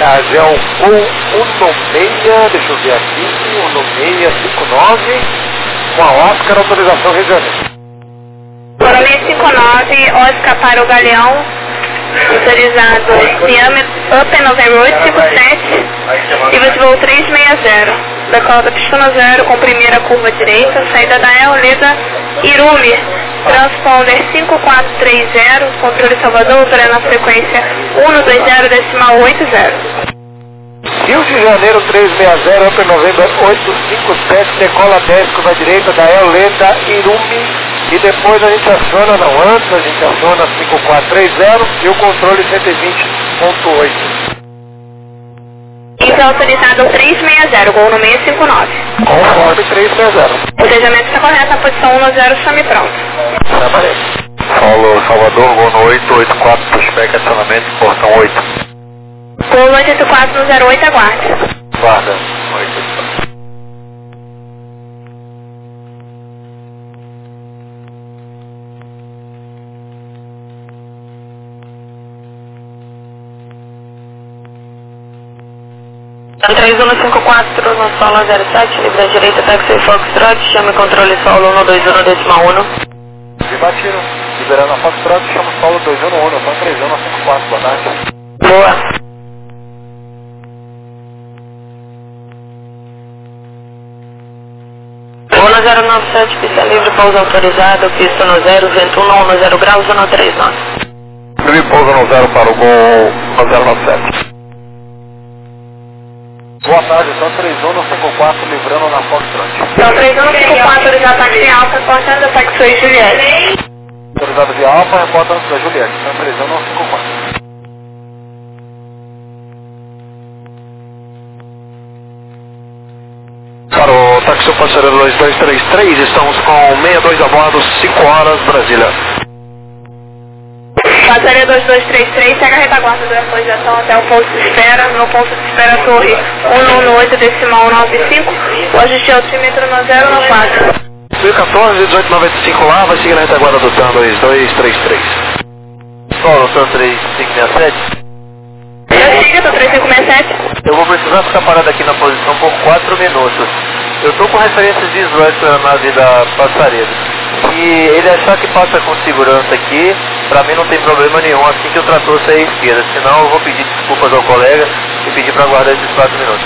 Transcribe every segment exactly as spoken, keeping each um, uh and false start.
é o Gol Uno seis, deixa eu ver aqui, Uno seis cinco nove, com a Oscar, autorização Rio de Janeiro. Uno seis cinco nove, Oscar para o Galeão, autorizado diâmetro Up November oito cinco sete, e você voo três seis zero, decola da pistona zero com primeira curva direita, saída da Eoleda Irumi, transponder cinco quatro três zero, controle Salvador, operando na frequência um dois zero decimal oito zero. Rio de Janeiro três seis zero, Up November oito cinco sete, decola dez curva direita da Eoleda Irumi, e depois a gente aciona, não antes, a gente aciona cinco quatro três zero e o controle cento e vinte ponto oito. Então autorizado três seis zero, Gol no seis cinco nove. Conforme três seis zero. O desejamento está correto na posição um zero, chame pronto. Trabalhei. Paulo Salvador, Gol no oito oito quatro, pushback, acionamento, portão oito. Gol oito oito quatro zero oito, aguarde. Guarda, oito oito quatro. três um cinco quatro, no solo zero sete, livre à direita, táxi Foxtrot, chame controle solo um dois um decimal um. De batido, liberando a Foxtrot, chama o solo dois um um, são três um cinco quatro, boa tarde. Boa. Uno zero nove sete, pista livre, pouso autorizado, pista no zero, vento um no zero graus, um três nove. Livre pouso no zero para o Gol no zero nove sete. Boa tarde, são três um cinco quatro, livrando na Foxtrot. Então três um cinco quatro, autorizado táxi alfa, reportando táxi Juliette. Autorizado via Alfa, reporta da Juliette, são três um cinco quatro. Para o táxi passageiro dois dois três três, estamos com sessenta e dois a bordo, cinco horas, Brasília. Passageiro dois dois três três, segue a retaguarda da atualização até o posto de espera, no posto de espera torre um um oito decimal nove cinco, o ajuste altímetro no zero no quatro. Rio quatorze, dezoito noventa e cinco lá, vai seguir na retaguarda do TAM dois dois três três. Solo, TAM três cinco seis sete. Eu sigo, tô três cinco seis sete. Eu vou precisar ficar parado aqui na posição por quatro minutos. Eu estou com referências visuais para a nave da passareira. Se ele achar que passa com segurança aqui, para mim não tem problema nenhum assim que o trator sair à esquerda. Senão eu vou pedir desculpas ao colega e pedir para aguardar esses quatro minutos.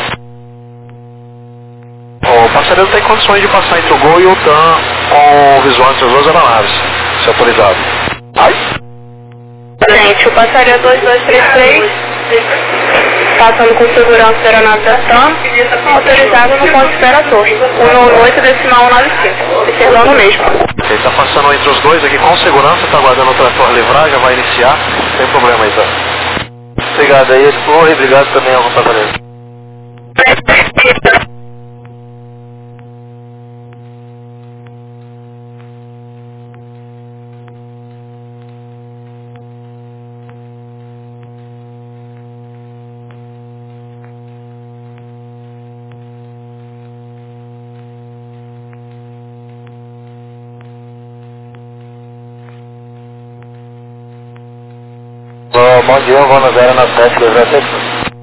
O passareiro tem condições de passar entre o Gol e o TAM com o visual entre as duas aeronaves, se autorizado. Ai! Gente, o passageiro dois dois três três, passando com segurança da aeronave da TAM, autorizado no ponto de espera torre, um um oito decimal nove cinco, observando mesmo. Ele está passando entre os dois aqui com segurança, está aguardando o trator livrar, já vai iniciar, sem problema aí, tá? Obrigado aí, Explorer, obrigado também ao passageiro. Bom dia, vou no zero nove sete, dois zero sete.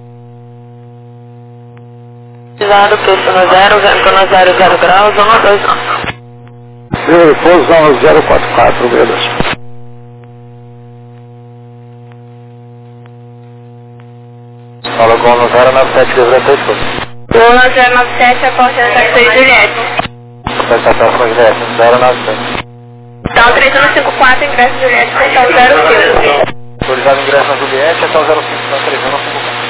Autorizado, preço no zero, vento no zero, zero graus, um dois nove. Meu pouso zero quatro quatro, meu Deus. Fala com o zero nove sete, dois zero sete. Lula zero nove sete, a porta da taxi Juliette. Apresentação Juliette, zero nove sete. Então três um cinco quatro, ingresso Juliette, seção zero cinco. Autorizado ingresso na Juliette até o zero cinco, então três um cinco quatro.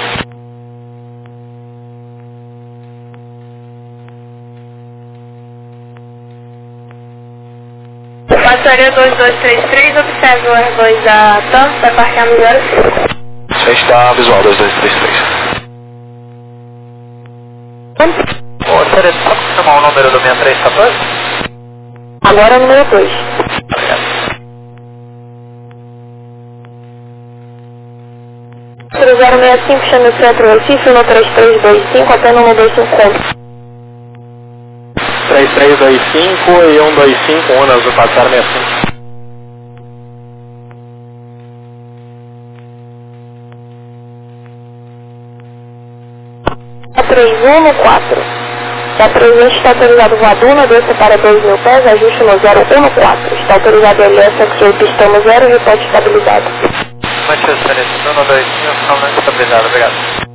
Passageiro dois dois três três, observe o R dois da TAM, vai parquear no zero cinco. Já está visual dois dois três três. Ô, Sérgio, pode confirmar o número do seis três um quatro? Agora é o número dois. zero seis cinco, chame o centro Recife, no três três dois cinco, até no um dois cinco cinco. três três dois cinco e um dois cinco, um nas do passar sessenta e cinco. três um no quatro. Da presente está autorizado voaduna, desça para dois mil pés, ajuste no zero um no quatro. Está autorizado L S, X-Ray, pistão no zero, repete estabilidade. Manchester, um, dois, cinco, estabilidade, obrigado.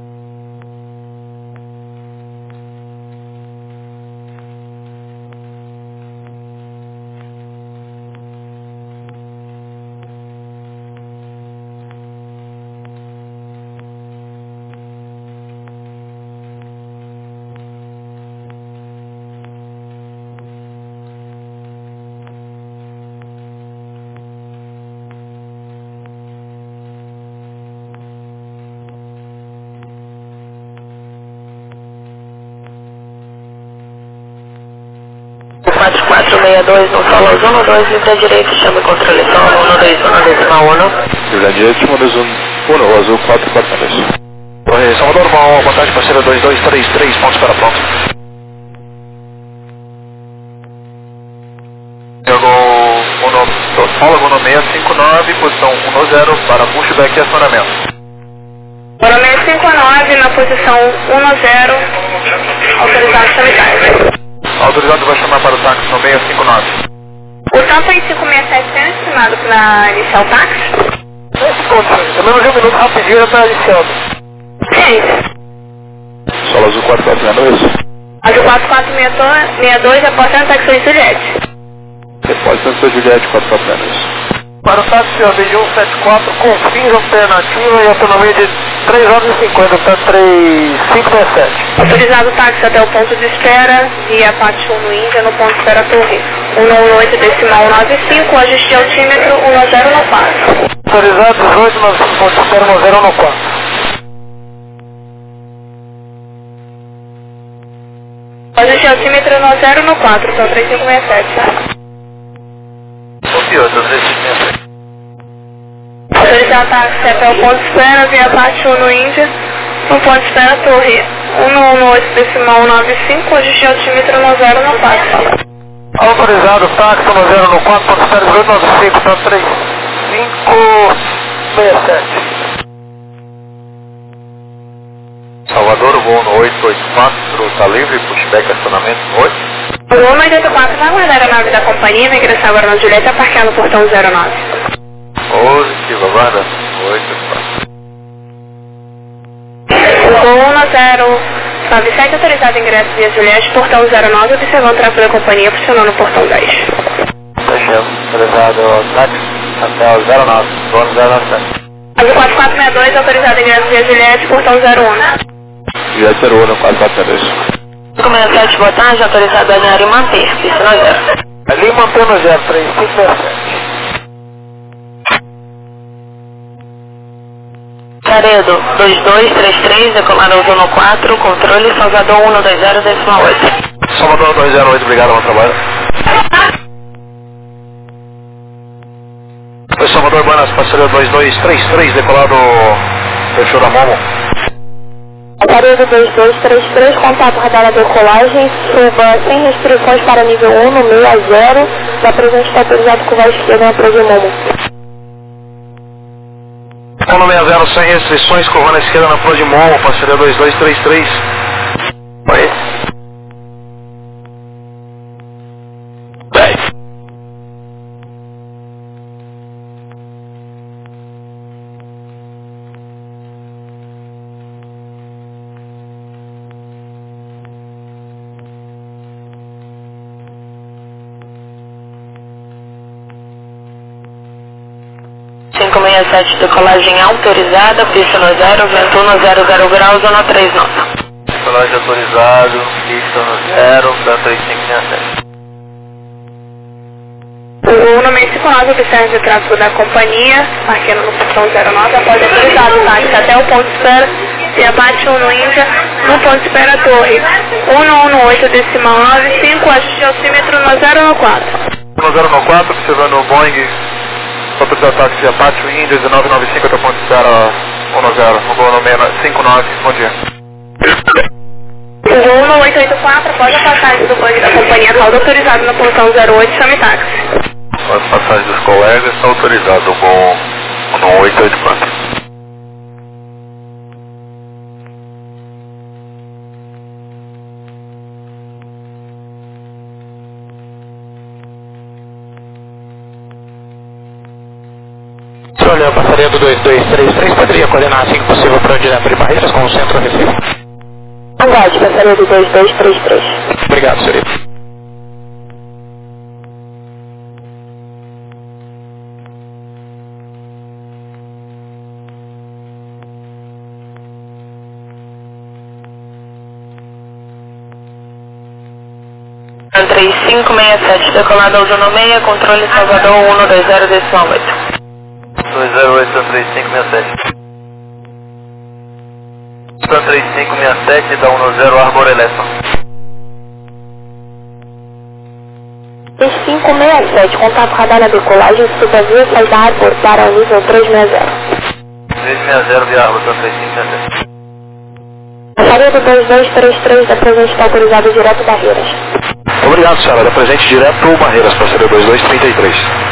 quatro quatro seis dois no solo um dois, livre à direita, chama controle solo um dois um decimal um. Livre à direita, chama dois um, um, azul quatro quatro dois. Oi, Salvador, bom, boa tarde, parceiro dois dois três três, pontos para pronto. Eu fólogo no seis cinco nove, posição um zero para pushback e acionamento. Para o seis cinco nove na posição um zero, autorizado sanitário. Autorizado vai chamar para o táxi no seis cinco nove. O tanto em cinco seis sete tem estimado para iniciar o táxi? É menos de um minuto, rapidinho, já está iniciando. Sim. Solo azul quatro quatro seis dois. Azul quatro quatro seis dois, aposta no táxi Juliette. Repórter Santa Juliette quatro quatro seis dois. Para o táxi A B um sete quatro, com fins alternativa e autonomia de três horas e cinquenta, portanto três cinco seis sete. Autorizado o táxi até o ponto de espera, via Pátio um no Índia, no ponto de espera Torre. um um oito decimal nove cinco, ajuste altímetro um zero no quatro. Autorizado dezoito nove cinco, ponto de espera um zero no quatro. Ajuste altímetro um zero no quatro, são três cinco seis sete, tá? Confiança, três cinco seis sete. Autorizar o táxi até o ponto de espera, via Pátio um no Índia, no ponto de espera Torre. um um oito decimal nove cinco, ajuste altímetro um zero no quatro. Autorizado táxi um zero no quatro, ponto de espera dezoito nove cinco, portanto três cinco seis sete. Salvador, voo no oito oito quatro, está livre, pushback, acionamento no oito. O voo oitenta e quatro vai aguardar a nave da companhia, vai ingressar agora na Juliette e aparcar no portão zero nove. Positivo, aguarda. oito quatro. O voo um zero nove sete, autorizado ingresso via Juliette, portão zero nove, observando o tráfego da companhia, funcionando no portão dez. Fechamos, autorizado táxi até o zero nove, dono zero nove sete. Azul quatro quatro seis dois, autorizado ingresso via Juliette, portão zero um. Juliette zero um, quatro quatro seis dois. cinco seis sete, boa tarde, autorizado a alinhar e manter, pista no zero. Ali mantendo zero, três cinco seis sete. Laredo, dois dois três três, decolado ao no quatro, controle, Salvador um dois zero, decimal oito. Salvador dois zero oito, obrigado, bom trabalho. Oi, Salvador, Buenas, parceiro dois dois três três, decolado, fechou da Momo. Laredo dois dois três três, contato radar a decolagem, suba sem restrições para nível um no seis zero, da presente está autorizado com a esquerda na presa Momo. um no seis zero, sem restrições, curva na esquerda na Pro de Momo, parceria dois dois três três. Oi. dez. cinco seis sete, decolagem autorizada, pista no zero, vento no zero zero graus, zona três nove. Decolagem autorizado, pista no zero, vento três cinco seis sete. O número cinco nove observa o tráfego da companhia, marcando no portão zero nove, após autorizado o táxi até o ponto de espera, e abate um no Índia, no ponto de espera Torre. um um oito decimal nove cinco, ajuste altímetro no zero no quatro. no zero no quatro, observando o Boeing, autorizado táxi Apache Índia, dezenove nove cinco, até o ponto de espera um zero, no voo no cinco nove, bom dia. O voo no oito oito quatro, após a passagem do Boeing da companhia, causa autorizado na posição zero oito, chame táxi. As passagens dos colegas estão autorizadas, o voo no oito oito quatro. Olha, passaria do dois dois três três, poderia coordenar assim que possível para o direto de Barreiras com o centro Recife? Aguarde, passaria do dois dois três três. Obrigado, senhorita. três cinco seis sete, decolado ao Juno seis, controle Salvador um dois zero decimal oito. dois zero oito, três cinco seis sete. três cinco seis sete, da um zero, Arbor Electron. três cinco seis sete, contato radar na decolagem, suba via saída da Arbor para o nível três seis zero. três seis zero via Arbor, três cinco seis sete. Passaria do dois dois três três, da presente está autorizado direto Barreiras. Obrigado, senhora. Da presente direto Barreiras, passaria dois dois três três.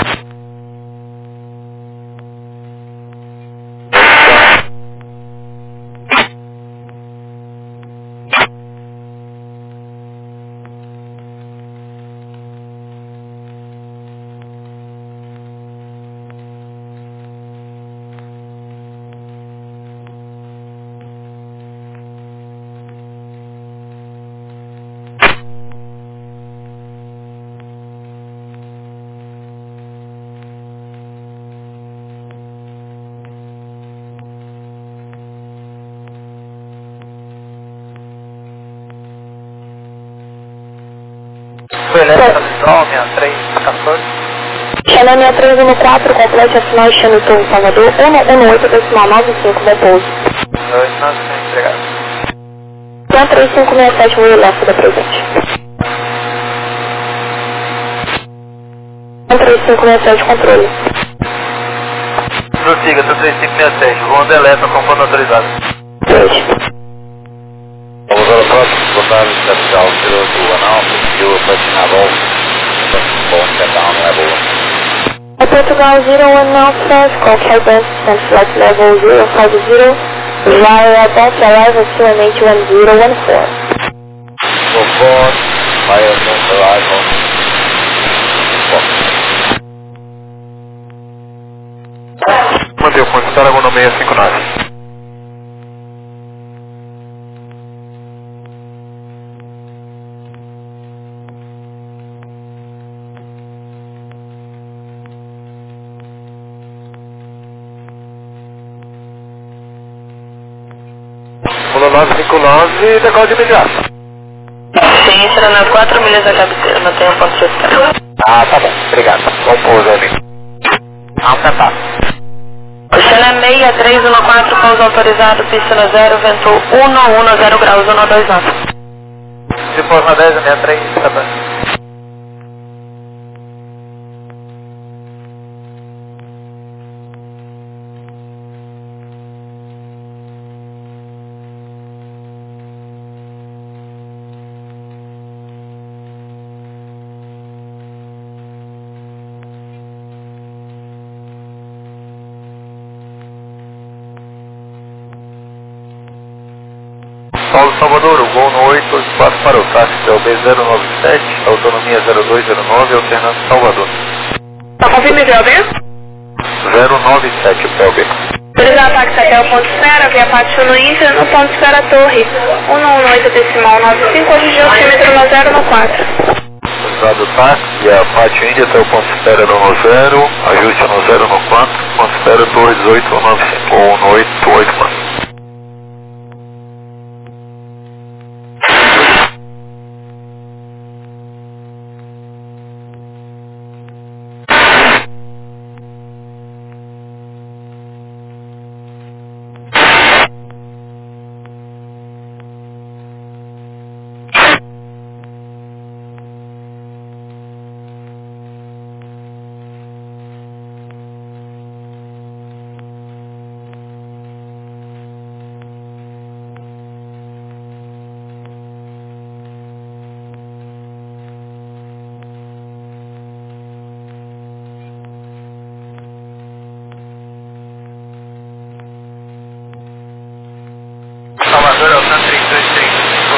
sessenta e três, quatorze. Channel seis três um quatro, complete a sinal Channel Tour Salvador um um oito decimal nove cinco, bom pouso. dois nove cinco, obrigado. Então três cinco seis sete, voo left da presente. três cinco seis sete, controle. Prossiga, três cinco seis sete, voando elétrico, comando autorizado. três. Vamos ao próximo, boa tarde, capital zero two one Alpha, you approaching our Golf, phone set down level one. Portugal zero one Alpha, call Airbus and flight level zero five zero, via Delta arrival to M H one zero one four. Go forward, via Delta arrival. Manteve, ponto estar agora no seis cinco nove. nove cinco nove, decola de imediato. Sim, entra nas quatro milhas da cabeceira, não tem um ponto de espera. Ah, tá bom, obrigado. Bom pouso, amigo. Alta tá. Channel seis três um quatro, pouso autorizado, pista no zero, vento um um zero graus, um dois nove. Depois na dez, sessenta e três, tá bom. Paulo Salvador, o voo no oito oito quatro para o táxi, é o B zero nove sete, autonomia zero dois zero nove, alternando Salvador. Tá confirme o P O B? zero nove sete, P O B. Autorizar táxi até o ponto de espera, via Pátio no Inter, no ponto de espera Torre, um um oito decimal nove cinco, hoje de oxímetro no zero no quatro. Autorizado o táxi, é a Pátio Índia até o ponto de espera no zero, ajuste no zero no quatro, ponto de espera Torre dezoito nove cinco, ou no oito oito quatro. Salvador, é o três dois três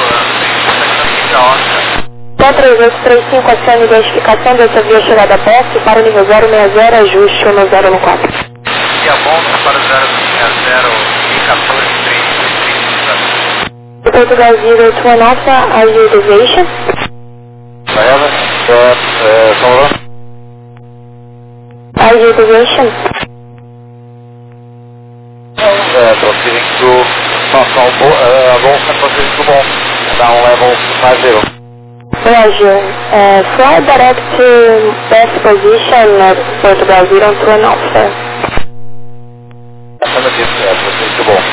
cinco, três dois três cinco, acione identificação dessa via chegada a posse para o nível zero seis zero, ajuste um zero no quatro. Via Monte para zero zero e quatorze três três. Portugal zero to one Alpha, are you deviation? Miami, uh, uh, Salvador. Are you deviation? Uh, proceeding to, no, no, uh, Volcan proceeding to Bond, down level five zero. Roger. Uh, fly direct to best position at Portugal zero to one Alpha. Affirmative, uh, proceeding to Bond.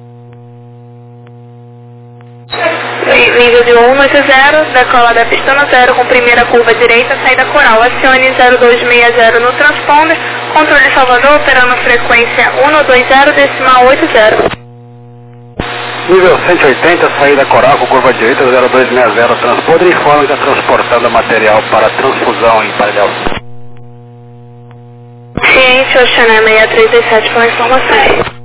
Nível de um oito zero, decola da pistona zero com primeira curva direita, saída coral. Acione zero dois seis zero no transponder, controle Salvador, operando frequência um dois zero decimal oito zero. Nível cento e oitenta, saída coral com curva direita zero dois seis zero, transponder, informa que está transportando material para transfusão em painel. Ciente, Oceané seis três dois sete com informações.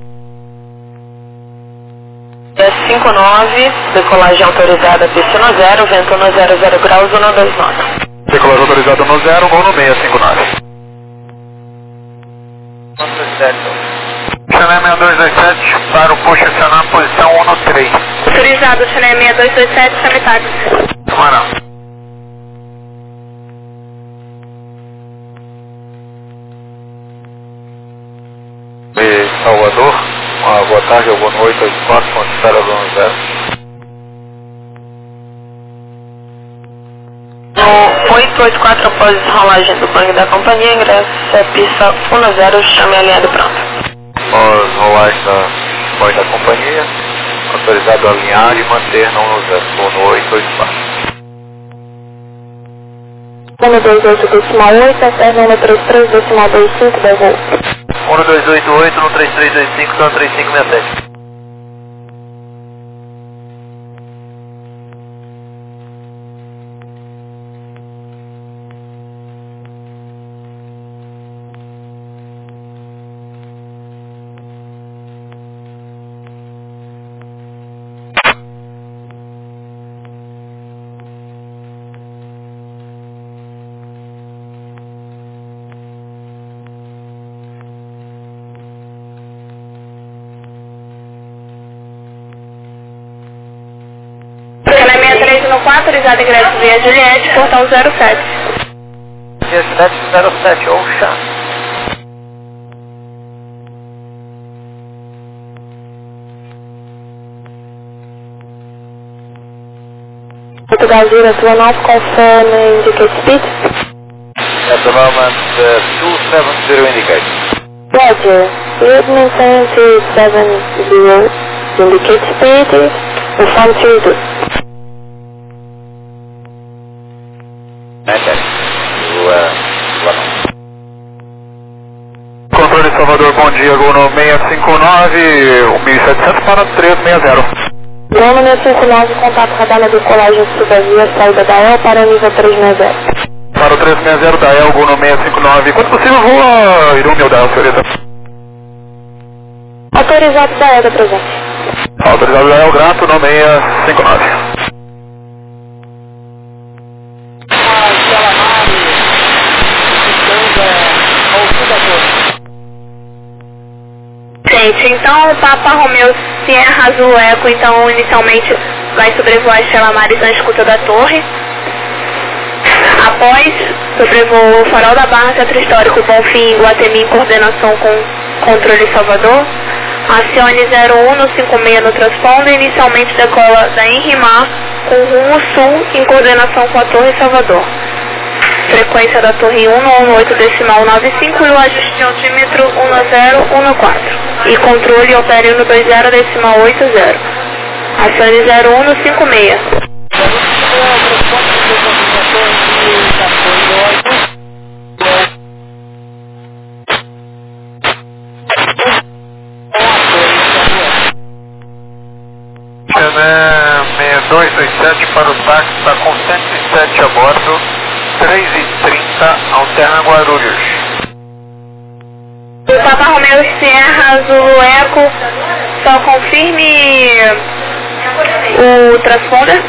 cinco nove, decolagem autorizada, pistona zero, vento no zero zero graus, um dois nove. Decolagem autorizada no zero, voo no seis cinco nove. Chané seis dois dois sete, para o push acionar posição um três. Autorizado, Chané seis dois dois sete, chame táxi. Tumarão. De Salvador, uma boa tarde ou boa noite, oito quatro, com espera do zero. No oito oito quatro, após rolagem do banco da companhia, ingresso é pista um zero, chame alinhado pronto. Nós rolagem da banco da companhia, autorizado a alinhar e manter no um zero, vou no oito oito quatro. um dois oito decimal oito, acerta um três três decimal dois cinco, devolve. um dois oito oito, no três três dois cinco, então três cinco seis sete. Autorizado ingresso via Juliette, portão zero sete. Via Juliette zero sete, Ocean. Portugal zero to one Alpha, confirm indicate speed. At the moment, uh, two seven zero indicate. Roger. Speed maintain two seven zero, indicate speed, confirm three two. Controle Salvador, bom dia, gol no seis cinco nove, mil e setecentos para três seis zero. Gol no seis cinco nove, contato radar na decolagem subvia, saída da E L para o nível três seis zero. Para o três seis zero da E L, gol no seis cinco nove, quando possível voa Irumi ou da E L, senhorita. Autorizado da E L, presente. Autorizado da E L, grato no seis cinco nove. Gente, então o Papa Romeu Sierra Azul Eco, então inicialmente vai sobrevoar a Estrela Maris na escuta da torre. Após, sobrevoa o Farol da Barra, Centro Histórico Bonfim, Guatemi, em coordenação com controle Salvador. Acione zero um no cinco seis no transponder, inicialmente decola da Inrimar com rumo sul, em coordenação com a Torre Salvador. Frequência da torre um no oito decimal nove cinco e o ajuste de altímetro um zero um quatro. E controle opere um dois zero decimal oito zero. Acione zero um no cinco seis. seis dois dois sete para o táxi, está com cento e sete a bordo, três e trinta, alterna Guarulhos. O Papa Romeu Sierra Azul Eco, só confirme o transponder.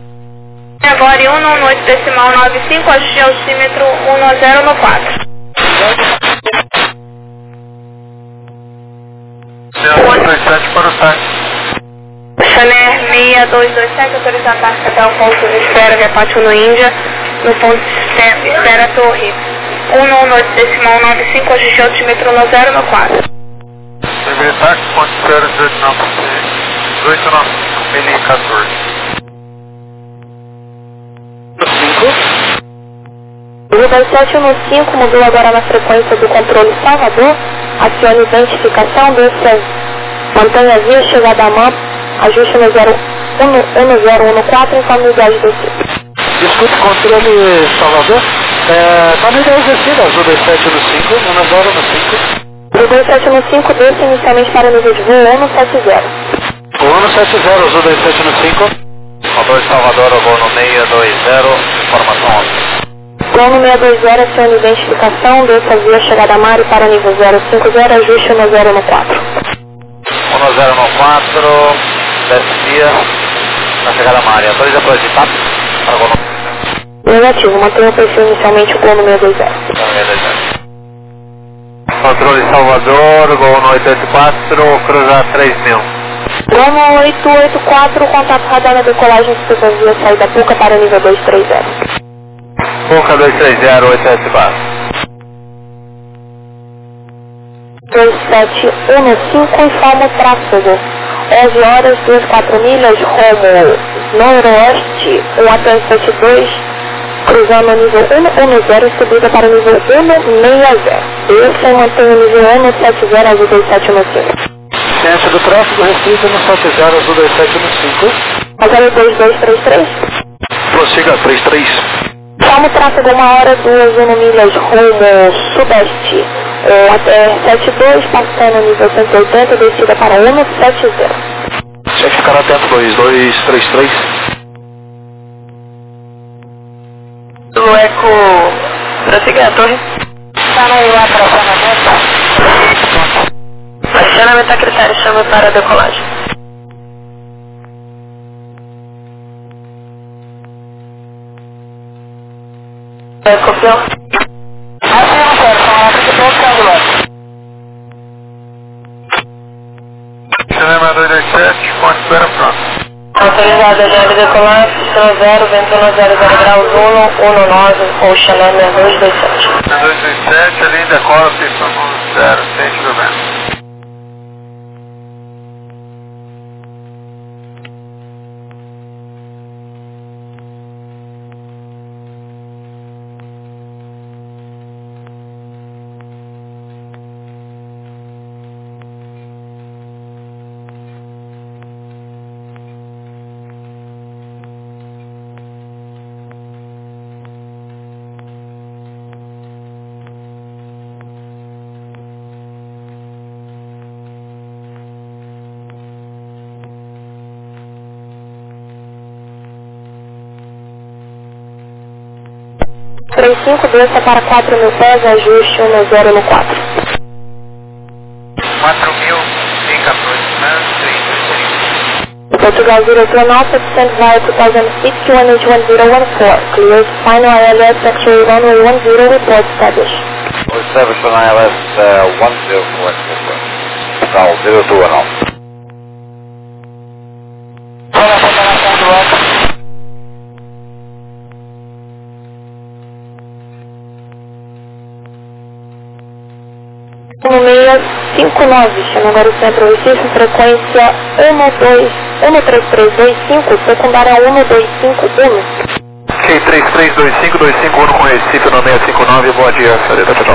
Agora um no oito decimal nove cinco, ajuste de altímetro um zero no quatro. seis dois sete para o táxi. Chanel seis dois dois sete, autorizar a táxi até o ponto de espera, repátio no Índia, no ponto de espera Torre um um oito decimal nove cinco, hoje de altimetro no zero no quatro. Primeiro táxi, ponto de espera dezoito nove cinco, dezoito nove cinco, mil e quatorze. O dois sete um cinco mudou agora na frequência do controle Salvador, acione identificação do cem. Mantenha a via, chegada a mão, ajuste no zero um zero um quatro, informe o viagem descida. Desculpe, controle Salvador. Está no ideal descida, azul dois sete um cinco, um zero um cinco. O dois sete um cinco desce inicialmente para o nível de voo um sete zero. O um sete zero, azul dois sete um cinco. Motor de Salvador, voo no seis dois zero, informação onze. Voo no seis dois zero, acione identificação, desça a via, chegada a Mari para o nível zero cinco zero, ajuste no zero um quatro. um zero um quatro, desce via, na chegada a Mari. Autoriza para o editar, para o voo no... Negativo, mantenha o perfil inicialmente o voo no seis dois zero. seis dois zero. Controle Salvador, voo no oito oito quatro, cruzar três mil. Voo no oito oito quatro, contato radar na decolagem, suspensão via saída Puca para o nível dois três zero. Puca dois três zero, oito oito quatro. dois sete um cinco, informa o tráfego. onze horas, vinte e quatro milhas, rumo noroeste, um até sete dois, cruzando o nível um um zero, subida para o nível um seis zero. Desça e mantém o nível um sete zero, azul dois sete um cinco. Ciência do tráfego restrita no sete zero, azul dois sete um cinco. Azul dois dois três três. Prossiga três três. Informa o tráfego uma hora, duas um milhas, rumo sudeste, um até sete dois, passando o nível cento e oitenta, descida para um sete zero. Chefe, ficar atento, dois dois três três. O Eco, prossiga a torre. Está no atracionamento. Acionamento a critério, chama para a decolagem. Eco, pior. Cinema dois dois sete, ponto de espera pronto. Autorizado a G L decolar, sistema zero, vento um zero zero graus um, um nove, ou Chanel seis dois dois sete. dois dois sete, ali decola, pista no zero, sem problema. três cinco, desça para quatro mil pés, ajuste um zero no quatro. quatro mil e quatorze, né? três dois três. Portugal zero two Alpha, descend via two thousand feet to one H one zero one four. Clears final I L S, actually runway one zero, report established. Establish on I L S uh, one zero four, Portugal zero two one Alpha. um seis cinco nove, chama agora o centro Recife, frequência um dois um três três dois cinco, secundária um dois cinco um. Ok, três três dois cinco dois cinco um com Recife no seis cinco nove, bom dia, Sareta Total.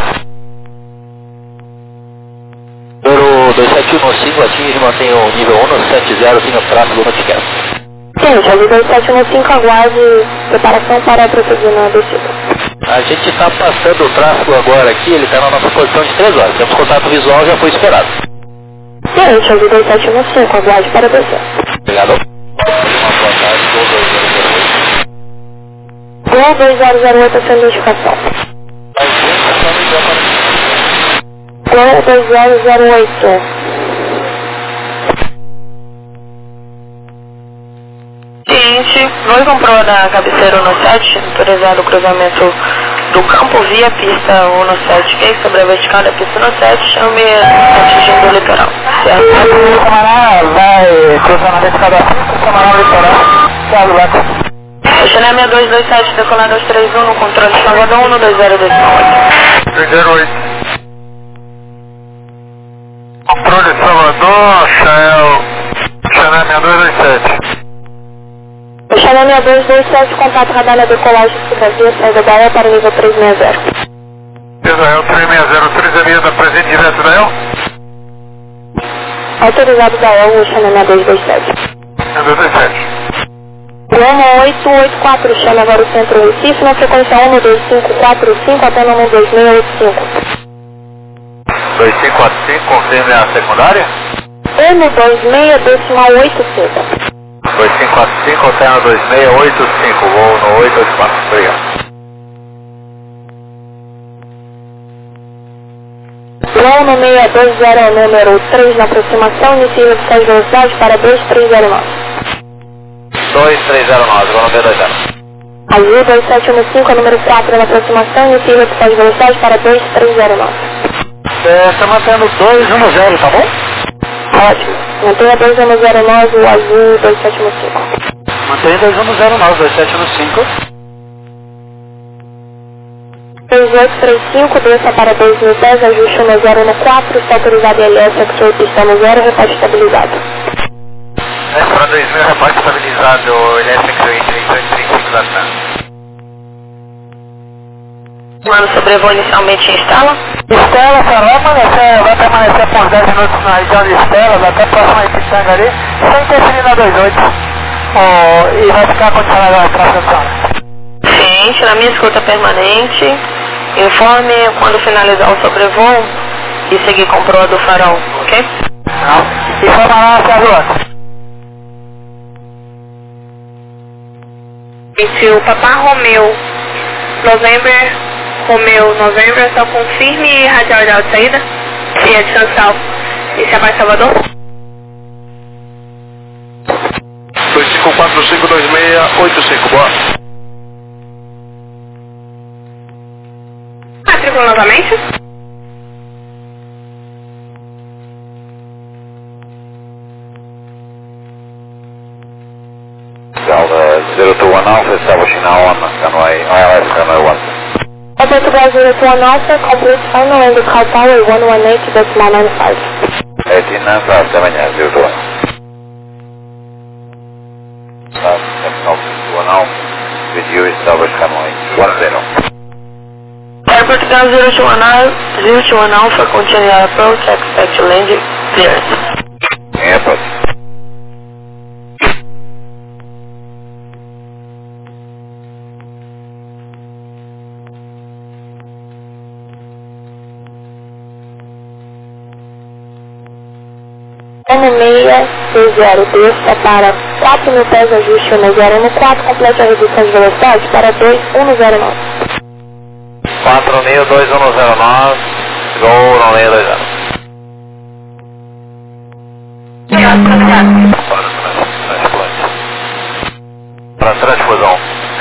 Número dois sete um cinco, atinge e mantém o nível um sete zero, siga tráfego notificado. Sim, já vi dois sete um cinco, aguarde preparação para prosseguir na descida. A gente está passando o tráfego agora aqui, ele está na nossa posição de três horas. Temos contato visual, já foi esperado. Sim, já vi dois sete um cinco, aguarde para descer. Obrigado. Gol dois zero zero oito, sem identificação. Gol dois zero zero oito. Seguinte, vou comprou da cabeceira no sete, autorizado o cruzamento do campo via pista um no sete, ok? Sobre a vertical da pista no sete, chame atingindo o litoral. Certo? O Camará vai cruzar na vertical da pista, o Camará litoral, salve lá. Xané seis dois dois sete, decolando dois três um, no controle de Salvador, um dois zero dois oito. três zero oito. Controle de Salvador, Chael, Xané seis dois dois sete. O Xané seis dois dois sete, contato radar na decolagem de Brasil, saída da E para nível três seis zero. Israel três seis zero, três é da presente direto da E L? Autorizado da E L, o Xané seis dois dois sete. seis dois dois sete. Lama oito oito quatro, chama agora o centro Recife, na frequência um dois cinco quatro cinco até no um dois seis oito cinco. dois cinco quatro cinco, confirme a secundária? um dois seis decimal oito cinco. dois cinco quatro cinco, até no dois seis oito cinco, voo no oito oito quatro, obrigado. Lama seis dois zero, número três na aproximação, inicia redução de velocidade para dois três zero nove. dois três zero nove, vou no B dois zero. Azul dois sete um cinco, número quatro na aproximação, inicia redução de velocidade para dois três zero nove. É, está mantendo dois um zero, tá bom? Ótimo. Mantenha dois um zero nove, o azul dois sete um cinco. Mantém dois um zero nove, dois sete um cinco. dois oito três cinco, desça para dois mil e dez, ajuste um zero no quatro, está autorizado L S, X pista no zero, reparte estabilizado. É, para dois mil, reparte estabilizado, L S X oito oito três cinco da T A M. Mano, sobrevoo inicialmente em Estela. Estela, farol, permanecer, vai permanecer por dez minutos na região de Estela, até a próxima Ipixanga ali, sem interferir na dois oito. Oh, e vai ficar condicionado para a sessão. Ciente, na minha escuta permanente, informe quando finalizar o sobrevoo e seguir com proa do farol, ok? Não. Informará a Carlos. Gente, o Papá Romeu, November, Romeu, November, só confirme radial ideal de saída e a distância e se abaixo Salvador. dois cinco quatro cinco dois seis oito cinco, boa. Matrícula novamente. Delta zero two one Alpha, establishing now on runway I L S runway one. Portugal zero two one Alpha, complete final and the call power one one eight decimal nine five. eighteen nine five, seven zero two one. one Alpha, with you establish runway one zero. Air Portugal zero two one Alpha, zero two one Alpha, continue your approach, expect to land clearance. Airport. um seis seis zero, desça para quatro mil pés, ajuste um zero no quatro, complete a redução de velocidade para dois um zero nove. quatro mil dois um zero nove, gol no seis dois zero. Para transfusão.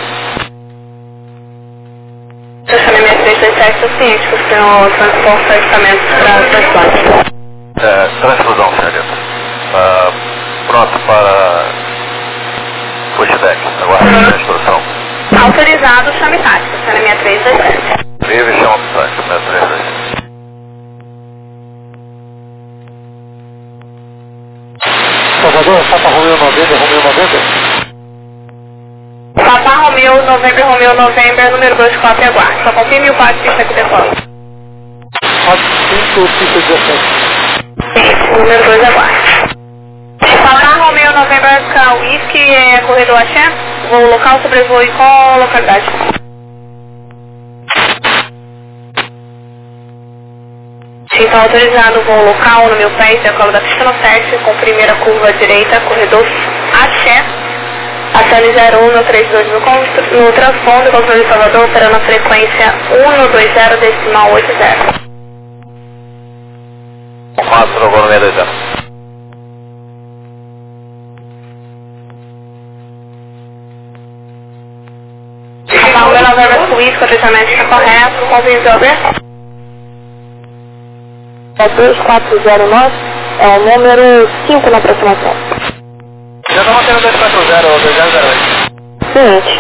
Estacionamento três dois sete, suficiente, que o senhor transporta equipamentos para transplante. É, transfusão, senhorita. Uh, pronto para pushback. Aguardando a instrução. Autorizado, chame tático, estacionamento três dois sete. Livre, chama o tático, meu três dois sete. Salvador, Papa Romeu noventa, Romeu noventa. Papa Romeu, November, Romeu, November, número dois quatro, aguarde. Só confirme o quatro pista que decola. quatro cinco, pista dezessete. Isso, número dois, aguarde. Papa Romeu, November, Whisky, é corredor Axé, voo local, sobrevoo e qual localidade? Então, autorizado o voo local no meu pé, decola da pista no sete, com primeira curva à direita, corredor Axé, Acione zero um no três dois no, no transpondo, controle de Salvador, operando a frequência um no dois zero decimal oito zero. quatro, gol no seis dois zero. Romeu, November, Whisky, autorizamento está correto, confirme over. É dois quatro zero nove, é o número cinco na aproximação. Já estou mantendo dois quatro zero, dois zero zero oito. Seguinte.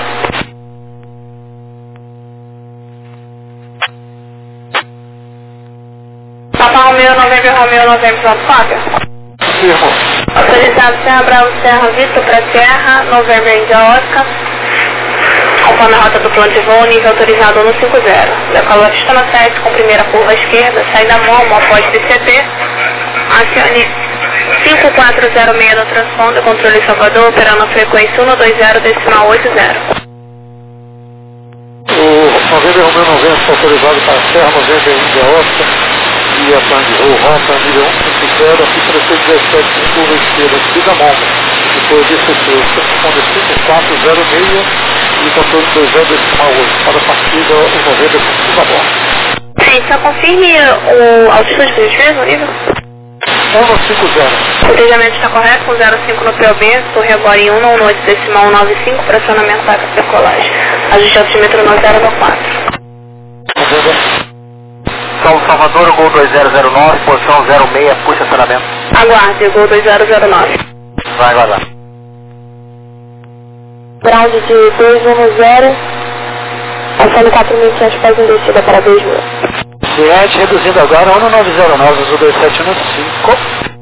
Papa Romeo, Novembro, Romeo, Novembro, pronto, cópia. Firmo. Autorizado Serra Bravo, Serra Vitor para Serra, Novembro, Índia, Oscar. Conforme a rota do plano de voo, nível autorizado um cinquenta. Decola Pistona sete com primeira curva à esquerda, saída Momo após D C T. Acione cinco quatro zero seis no transponder, controle Salvador, operando a frequência um dois zero decimal oito zero. O Novembro Romeu noventa está autorizado para Serra Novembro Índia Oscar e a plano de voo rota nível um cinquenta, aqui para C dezessete com curva esquerda, siga Momo, depois D C T, transponder cinco quatro zero seis e controle dois zero decimal oito, para a partida o Novembro com cinco a bordo. Sim, só confirme o altitude que a gente fez no nível. um cinco zero. O planejamento está correto com zero cinco no P O B, torre agora em um oito decimal nove cinco, pressionamento da decolagem. Ajuste altímetro no zero no quatro. São Salvador, Gol dois zero zero nove, posição zero seis, puxa acionamento. Aguarde, Gol dois zero zero nove. Vai aguardar. Ground de dois um zero, passando quatro mil e quinhentos pés em descida para dois mil. Cliente reduzindo agora um nove zero nove, Azul dois sete um cinco.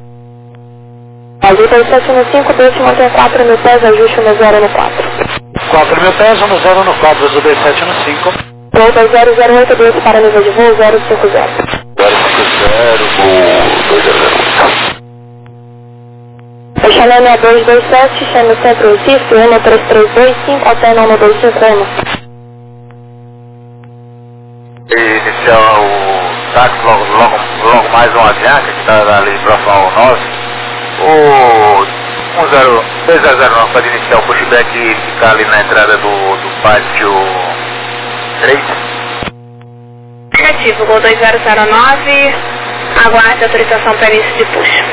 Azul dois sete um cinco, deixe manter quatro mil pés, ajuste no zero no quatro. quatro mil pés, um zero no quatro, Azul dois sete um cinco. Gol dois zero zero oito, deixe para nível de voo zero cinco zero. zero cinco zero, Gol dois zero zero oito. Fechamento é dois dois sete, chame centro Recife, um três três dois cinco, alterna um dois cinco um. Iniciar o táxi logo, logo, logo mais um Avianca, que está ali próximo ao nove. O dois zero zero nove pode iniciar o pushback e ficar ali na entrada do, do pátio três. Negativo, Gol dois zero zero nove, aguarde autorização para início de push.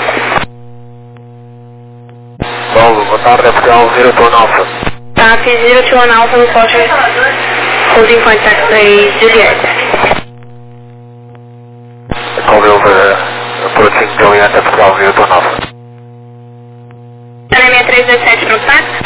Paulo, boa tarde, oficial zero turno alfa. Tá, fiz zero to one alpha no Foster Holding Contact aí, Juliette. Paulo, over, approaching Juliette, oficial zero turno alfa. seis três dois sete para o táxi?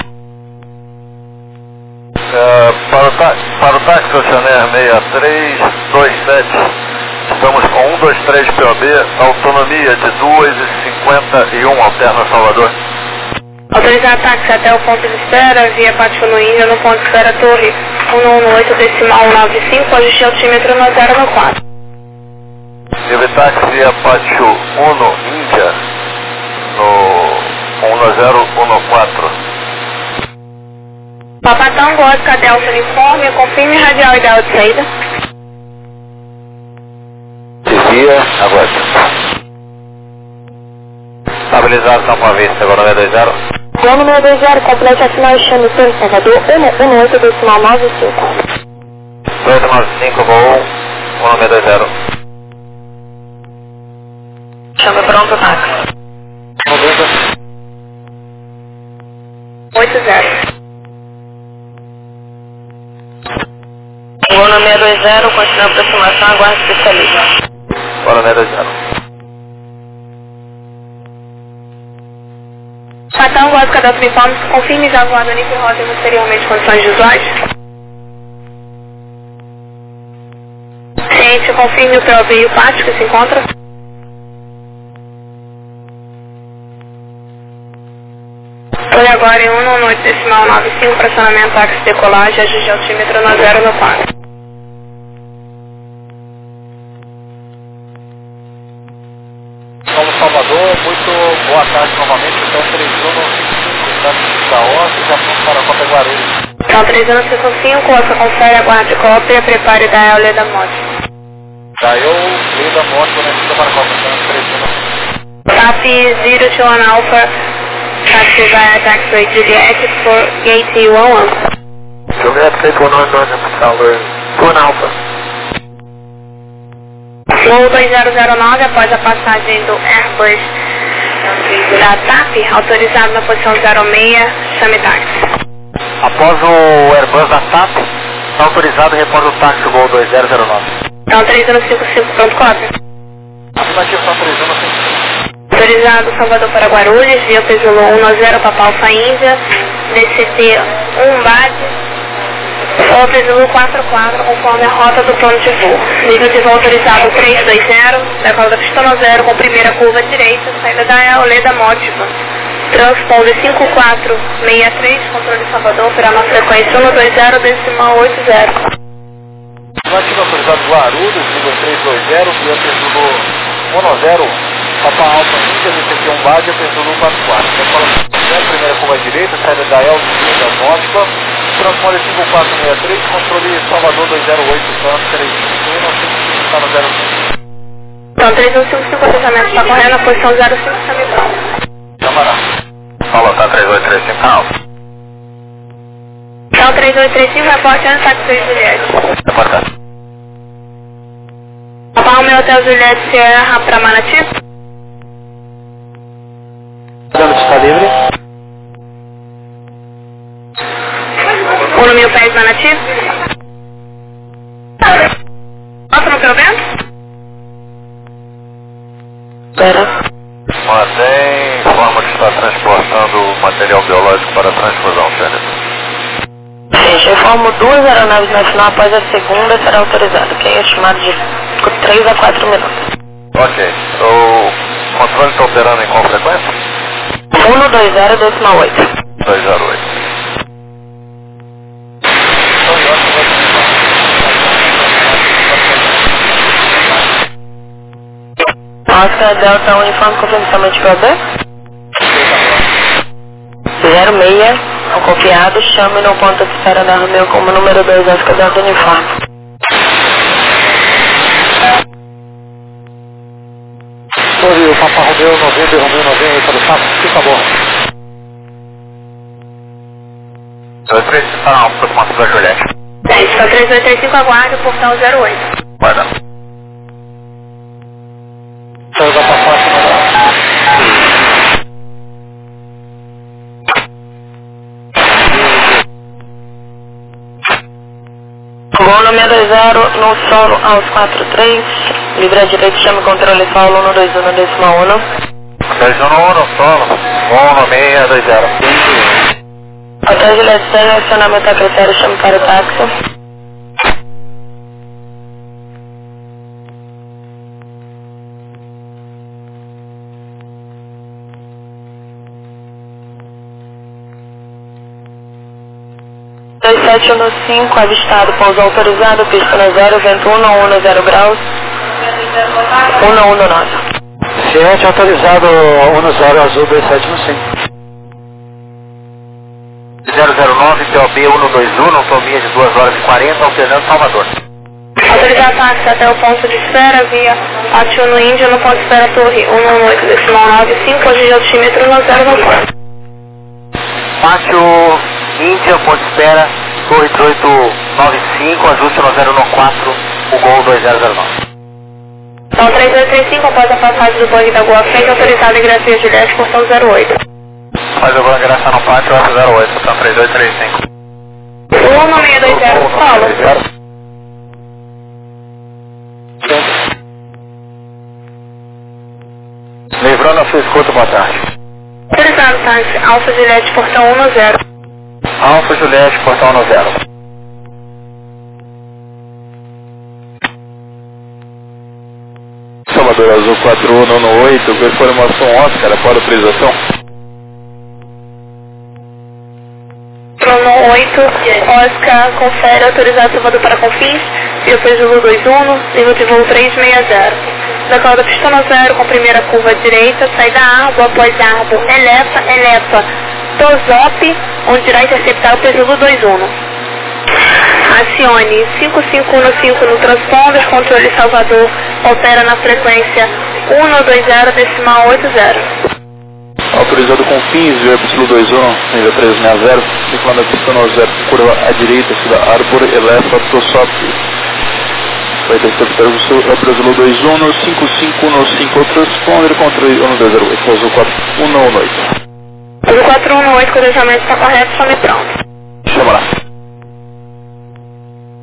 Uh, para, o táxi, para o táxi Oceaner seis três dois sete, estamos com um dois três P O B, autonomia de duas e cinquenta e um, alterna Salvador. Autorizar táxi até o ponto de espera, via pátio no Índia, no ponto de espera torre um oito decimal nove cinco, ajuste altímetro no zero no quatro. Teve táxi via pátio um Índia, no um zero um quatro. Papatão, Oscar, Delta Uniforme, confirme radial ideal de saída. Desvia, aguarde. Estabilização com a vista, agora é dois zero. Gol número dois zero, complete a final chame centro Salvador, um oito decimal nove cinco. dois nove cinco, Gol um, número dois zero. Chama pronto, táxi. oito zero. Gol número dois zero, continua a aproximação, aguarde especialista. Bora, número dois zero. Patão, Oscar, Delta Uniforme, confirme já voado a nível rota e posteriormente condições de usuário. Ciente, confirme o P O B e o pátio que se encontra. Foi agora em um oito decimal nove cinco, pressionamento táxi decolagem, ajuste altímetro no zero no quatro. São Salvador, muito boa tarde novamente, então três um cinco cinco, táxi da Oscar, já vamos para a Copa Guarulhos. Então, três um cinco cinco, Oscar confere, aguarde cópia, prepare da Eulê da Mote. Daí eu leio da moto, conectada para a Copa, então três um. Copy zero to one Alpha, taxi via taxiway Juliet for gate one one. Juliette, gate one one, oficial turno alfa. Gol dois zero zero nove, após a passagem do Airbus da T A P, autorizado na posição zero seis, chame táxi. Após o Airbus da T A P, Tá autorizado, reporta o táxi Gol dois zero zero nove. Tá autorizando cinco cinco, pronto, cópia. Afirmativo, tá autorizando cinco cinco. Autorizado Salvador para Guarulhos, via Pesulo um zero Papa Alfa Índia, D C T um bate, ou Pesulo quatro quatro, conforme a rota do plano de voo. Nível de voo autorizado três dois zero, decola da pista zero com primeira curva direita, saída da Oleda Módiva. Transponder cinco quatro seis três, controle Salvador, operar na frequência um dois zero, decimal oito zero. Afirmativo, autorizado Guarulhos, nível três dois zero, via Pesulo um zero Papa Alfa Índia, D C T um bate, Pesulo quatro quatro. Decola zero, primeira curva direita, saída da El da Módiva. Transponder cinco quatro seis três, controle Salvador dois zero oito, três cinco um, está no zero cinco. Então, três um cinco cinco, aterramento está correndo na posição zero cinco, está me pronto. Camarada. Falou, tá três oito três cinco, tá alto. Então, três oito três cinco, reporte antes táxi três Juliette. Reportado. Papa Romeo Hotel Juliette Sierra para Manati. Dando está livre. Um mil pés Manati. Outro no pelo vento? Espera. Mantém forma de estar transportando material biológico para transfusão, Sérgio. Gente, eu informo duas aeronaves nacionais após a segunda será autorizada, que é estimado de três a quatro minutos. Ok. O controle está operando em qual frequência? um dois zero, decimal oito. dois zero oito. Oscar Delta Uniforme, confirmação de P O B. zero seis, não copiado, chame no ponto de espera da Romeo como número dois, Oscar Delta Uniforme. Ouve o Papa Romeo noventa e Romeo noventa para o sapo, fica bom. dois três cinco, tá alto, aproximação da Juliette. dez, tá três oito três cinco, aguarde, portão zero oito. Guarda. Então vai para fora, Gol número dois zero, no solo aos quatro três, livre à direita, chame controle solo um dois um, decimal um. dois um um, solo. um seis dois zero. Hotel Juliette Sierra, acionamento a critério, chame para o táxi. dois sete um cinco, avistado, pouso autorizado, pista no zero, vento um um zero graus, um um nove. Ciente autorizado um zero azul dois sete um cinco. zero zero nove, P O B um dois um, autonomia de duas horas e quarenta, alternando Salvador. Autorizar táxi até o ponto de espera via Pátio no Índia, no ponto de espera Torre um um oito, decimal nove cinco, hoje de altímetro no zero um quatro. Pátio Índia, ponto de espera, Torre dezoito nove cinco, ajuste no zero um quatro, o Gol dois zero zero nove. Então, três dois três cinco, após a passagem do bug da Goa Frente, autorizado em Gracia Juliette, portão zero oito. Faz a boa graça no pátio, zero oito, então três dois três cinco. um seis dois zero, solo. Livrando a sua escuta, boa tarde. Autorizado táxi, Alfa Juliette, portão um zero. Alfa Juliette, portão um zero. Salvador Azul quatro um nove oito, com informação Oscar, após autorização. Crono oito, Oscar, confere, autorizado Salvador para Confins, via Pesulo dois um, nível de voo três seis zero. Decola da pista zero, com primeira curva direita, saída árvore, após árvore, elefa, elefa, Tosop, onde irá interceptar o Pesulo dois um. Acione cinco cinco um cinco no transponder, controle Salvador, opera na frequência um dois zero, decimal oito zero. Autorizado com fins, via Epsilon dois um, nível três seis zero, circulando a pista no zero, curva à direita, cidade Árvore, elefa, Tosop. Vai interceptar o seu Epsilon dois um, cinco cinco um cinco, transponder, controle um dois zero oito, Azul quatro um nove oito. Azul quatro um nove oito, o cruzamento está correto, chame pronto. Chama lá.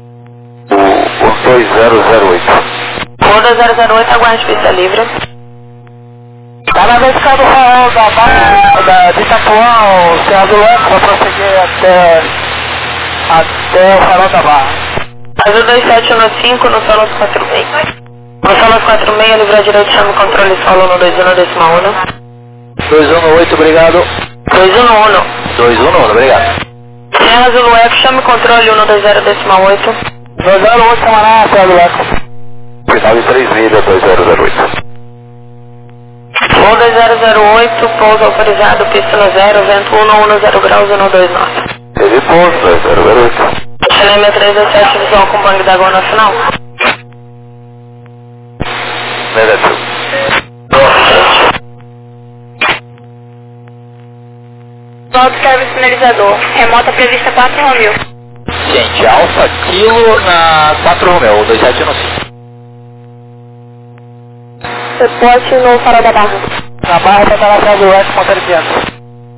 dois zero zero oito. Voo dois zero zero oito, aguarde pista livre. Cada vez que o farol da barra da, de Itapuã, o Serra do Leco, vai prosseguir até, até o farol da barra. Azul dois sete um cinco no solo quatro seis. No solo quatro seis, livre à direita, chame controle solo no dois um decimal um. dois um oito, obrigado. dois um um. dois um um, obrigado. Serra Azul Leco, chame controle um dois zero decimal oito. dois zero oito, Samaná, Serra do Leco. Final de três milhas, dois zero zero oito. Voo dois zero zero oito, pouso autorizado, pista no zero, vento um um zero graus, um dois nove. Teve pouso, dois zero zero oito. Xeleme três dois sete, visual com bang da Gona final. Negativo. Volta serviço sinalizador. Remota prevista quatro Romeo. Gente, Alfa Kilo na quatro Romeo, dois sete um cinco. Suporte no farol da barra. Na barra vai estar na Serra do Leco, motor quinhentos.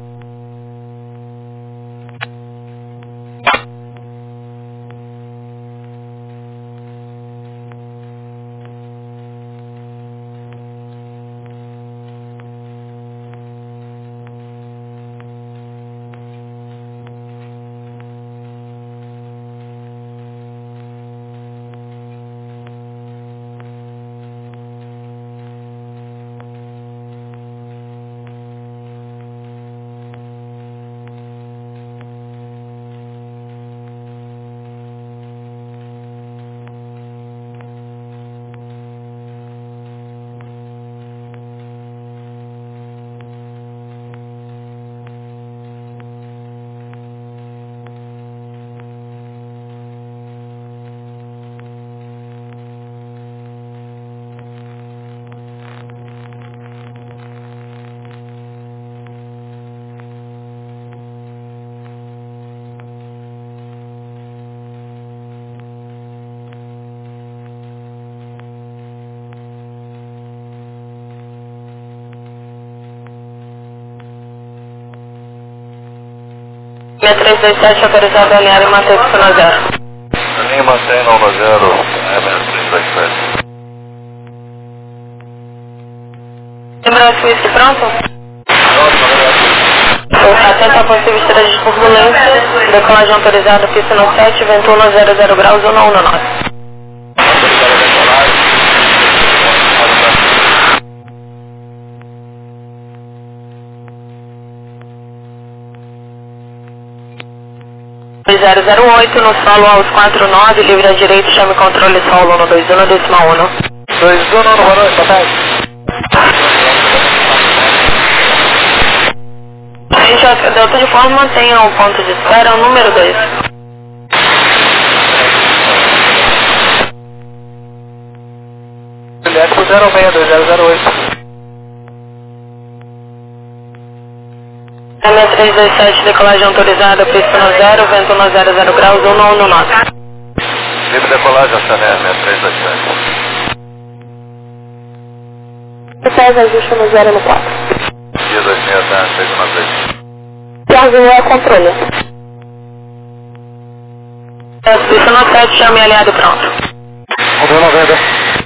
seis três dois sete, autorizado a alinhar e manter pista no zero. Alinha e mantém no zero, é menos três dois sete. Lembrança whisky pronto? Atento a possível estrada de turbulência, decolagem autorizada, pista no sete, vento um zero zero graus, um um nove. zero zero oito no solo aos quatro nove, livre à direita, chame controle solo no dois um decimal um. dois um um, boa noite, boa tarde. Gente, Delta de forma mantenha o ponto de espera, o número dois. Elétrico zero seis dois zero zero oito. M três dois sete, decolagem autorizada, pista no zero, vento um zero zero graus, um um nove. Livre decolagem, Chanel, três dois sete. Pesa ajuste no zero no quatro. Dia dois seis zero, seis um três. Serra é controle. Pista no sete, chame aliado pronto. Rodou noventa.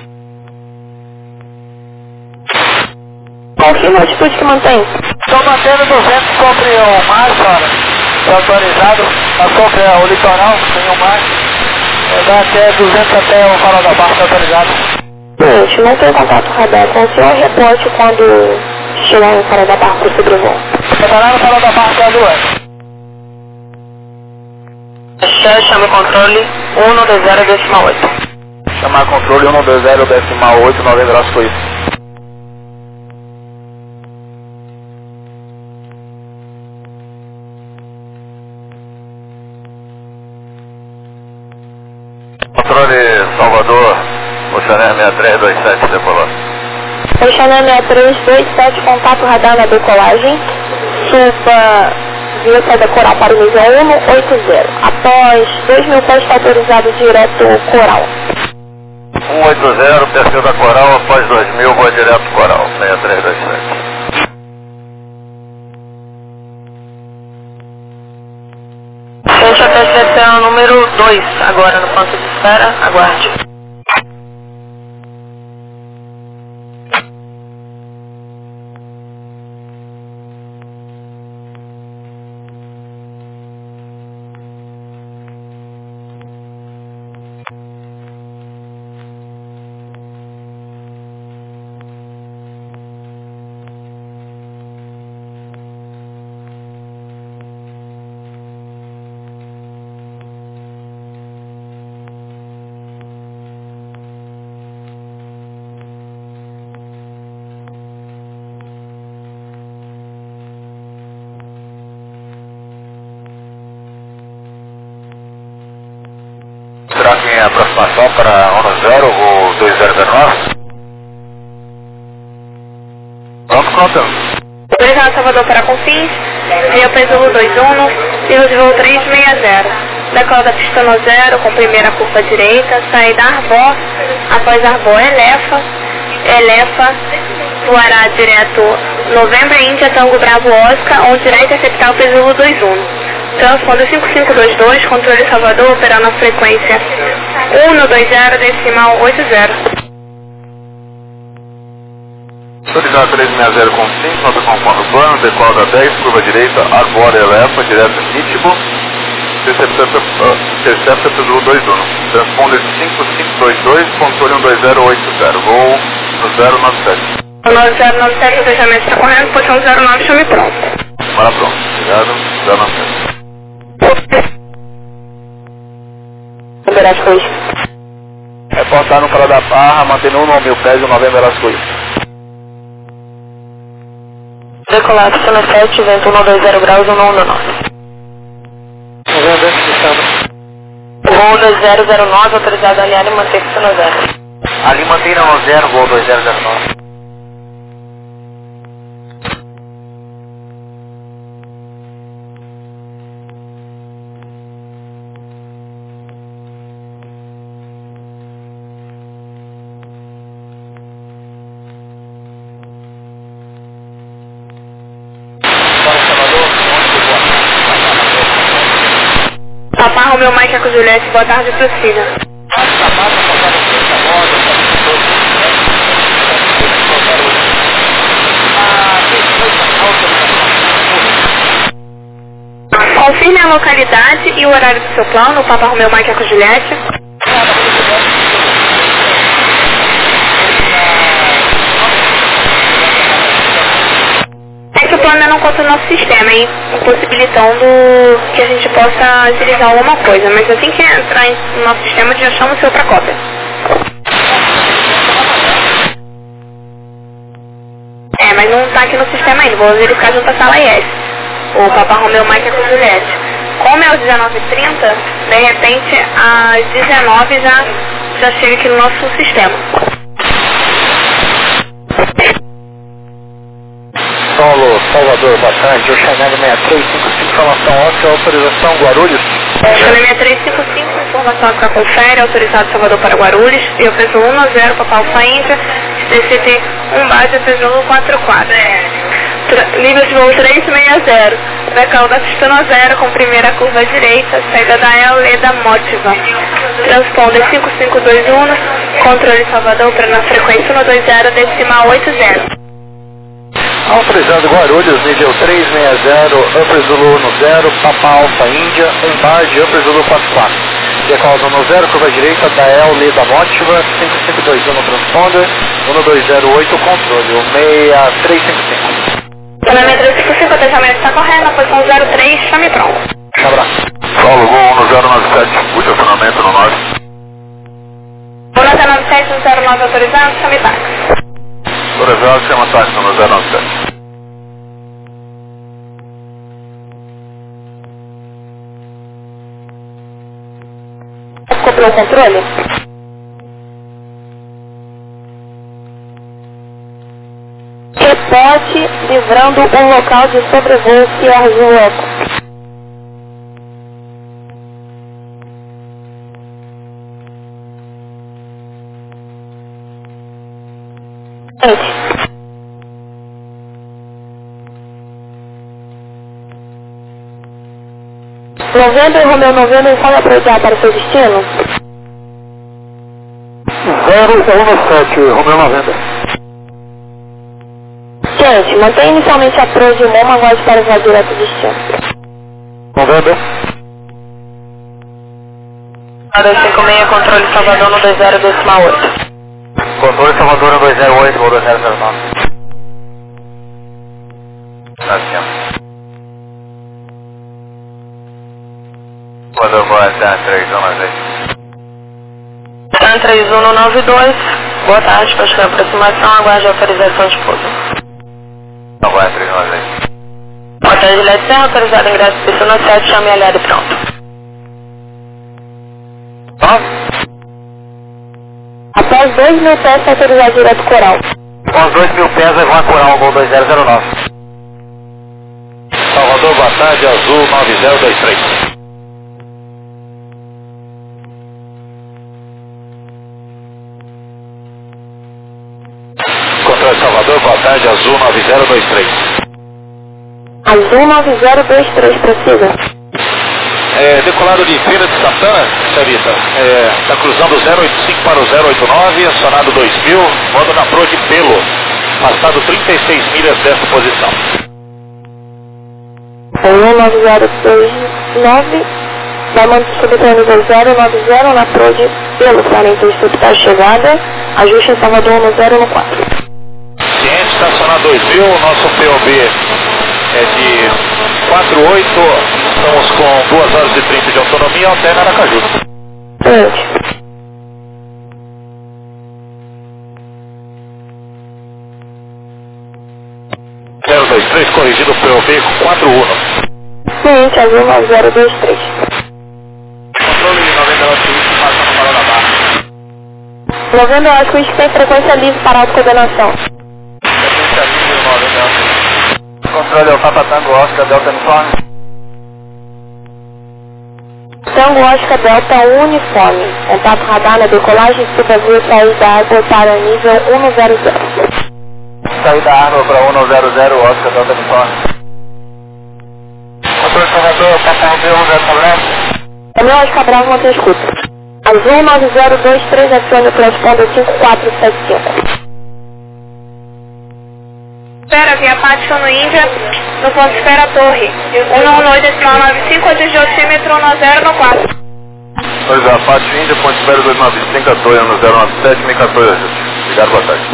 Confirma a altitude que mantém. Estou mantendo duzentos sobre o mar, senhora. Está autorizado. Está sobre o litoral, tem o mar. É, dá até duzentos até o farol da barra, está autorizado. Gente, não tem contato radar com o senhor, reporte quando chegar no farol da barra para o sobrevoo. Está lá no farol da barra, Serra do Leco. Axé, chame controle um dois zero decimal oito. Chamar controle um dois zero decimal oito, nove graus foi isso. Controle Salvador, Oceaner seis três dois sete, decolou. Oceaner seis três dois sete, contato radar na decolagem. Suba via saída coral para o nível um oito zero. Após dois mil pés está autorizado direto coral. um oito zero, perfil da coral, após dois mil, vou direto coral, seis três dois sete. Gente, a percepção número dois, agora no ponto de espera, aguarde. aproximação para um no zero, o dois zero zero nove. Vamos contando. Autorizado Salvador para Confins, via Pesulo dois um, livro de voo três seis zero. Decola da pista no zero, com primeira curva direita, saída Arbó, após Arbó Elefa, Elefa, voará direto Novembro Índia, Tango Bravo Oscar, onde irá interceptar o Pesulo dois um. Transponder cinco cinco dois dois, controle Salvador, operando a frequência um no dois zero, decimal oito zero. Autorizado três seis zero com cinco, nota conforme o plano, decola da dez, curva direita, Arbora Elefa, direto Nitibo, intercepta Pesulo dois um. Transponder cinco cinco dois dois, controle um dois zero oito zero, voo no zero nove sete. O nove zero nove sete, o fechamento está correndo, posição zero nove, chame pronto. Para pronto, obrigado, zero nove sete. Veracruz. Reportar no Cala da Barra, mantendo um mil pés e o Novembro Veracruz. Decolar, pista sete, vento um dois zero graus, um um nove. Novembro, estamos. Voo dois zero zero nove, autorizado a alinhar e manter pista no zero. Ali mantenha no zero, voo dois zero zero nove. Papá Romeu Mike Eco Juliette, boa tarde, prossiga. Confirme a localidade e o horário do seu plano, Papa Romeu Mike Eco Juliette. É que o plano não conta o nosso sistema, hein? Impossibilitando que a gente possa agilizar alguma coisa, mas assim que entrar no nosso sistema, a gente já chama o seu para cópia. É, mas não tá aqui no sistema ainda, vou verificar junto à sala I S. O Papa Romeu Mike Eco Juliette. Como é às dezenove e trinta, de repente às dezenove já, já chega aqui no nosso sistema. Solo, Salvador, boa tarde, eu Chanel seis três cinco cinco, informação óssea, autorização Guarulhos. Chanel seis três cinco cinco, informação óssea confere, autorizado Salvador para Guarulhos, e eu peso um a zero, Papa Alfa Índia, D C T um base, peso quatro quatro. Nível de voo três seis zero, decal da pista no zero, com primeira curva direita, saída da El Leda Motiva. Transponder cinco cinco dois um, controle Salvador para na frequência um dois zero, decimal oito zero. Autorizado Guarulhos, nível três seis zero, Upper Zulu no zero, Papa Alfa Índia, um bar de Upper Zulu quatro quatro. Decola no zero, curva direita, da El Leda Motiva, cinco cinco dois um no transponder, um dois zero oito, controle, o seis três cinco cinco. Chanel seis três cinco cinco, atendimento está correto, posição zero três, chame pronto. Um abraço. Solo, voo um no zero nove sete, puxa acionamento no nove. Voo no zero nove sete, zero nove autorizado, chame táxi. Autorizado, chama táxi no zero nove sete. Copiou o controle? Reporte livrando um local de sobrevoo Sierra Eco. Novembro e Romeu Novembro, fala para eu para o seu destino? zero um sete, Romeu Novembro. Gente, mantém inicialmente a proa de Moma, aguarde para voar direto do destino. Novembro. dois cinco seis, controle Salvador no dois zero, decimal oito. Controle Salvador no dois zero oito, voo dois zero zero nove. Quando eu vou até três um nove dois. Tan três um nove dois, boa tarde, para a aproximação, aguarde a autorização de pouso. Aguarde três um nove dois. Boa tarde, Juliette Serra, autorizado ingresso pista no sete, chame aliado e pronto. Nove? Após dois mil pés, está autorizado direto Coral. Após dois mil pés, vai voar Coral, voo dois zero zero nove. Salvador, boa tarde, Azul nove zero dois três. Controle Salvador, boa tarde, Azul nove zero dois três. Azul nove zero dois três, prossiga. É, decolado de Feira de Santana, senhorita, está é, cruzando zero oito cinco para o zero oito nove, acionado dois mil, modo na Pro de Pelo, passado trinta e seis milhas desta posição. um nove zero dois nove, vai manter subir nível zero nove zero na Pro de Pelo, parente está chegada, ajuste em Salvador um zero no quatro. Ciente, estacionar dois mil, nosso P O B é de quatro oito, estamos com duas horas e trinta de autonomia, alterna Aracaju. Ciente. zero dois três, corrigido P O B quatro um. Ciente, Azul nove zero dois três. Controle noventa e oito, passando para a barra. noventa e oito, tem frequência livre para autocoordenação. Frequência livre, noventa e oito. Controle, o Papa Tango Oscar, Delta Uniforme. Tango Oscar Delta Uniforme. Contato radar na decolagem, subavia sair da água para nível um zero zero. Sair da água para um zero zero, Oscar, Delta Uniforme. Controle Salvador, Papa Romeo, um zero Bravo. Romeo Oscar Bravo, mantém escuta. Azul nove zero dois três, acione o transponder cinco quatro sete cinco. Espera, via Pátio no Índia, no ponto Espera Torre. um nove oito decimal nove cinco, de altímetro um zero no quatro. Pois é, Pátio Índia, ponto Espera dois nove cinco, apoio um zero nove sete, me quatorze ajuste. Obrigado, boa tarde.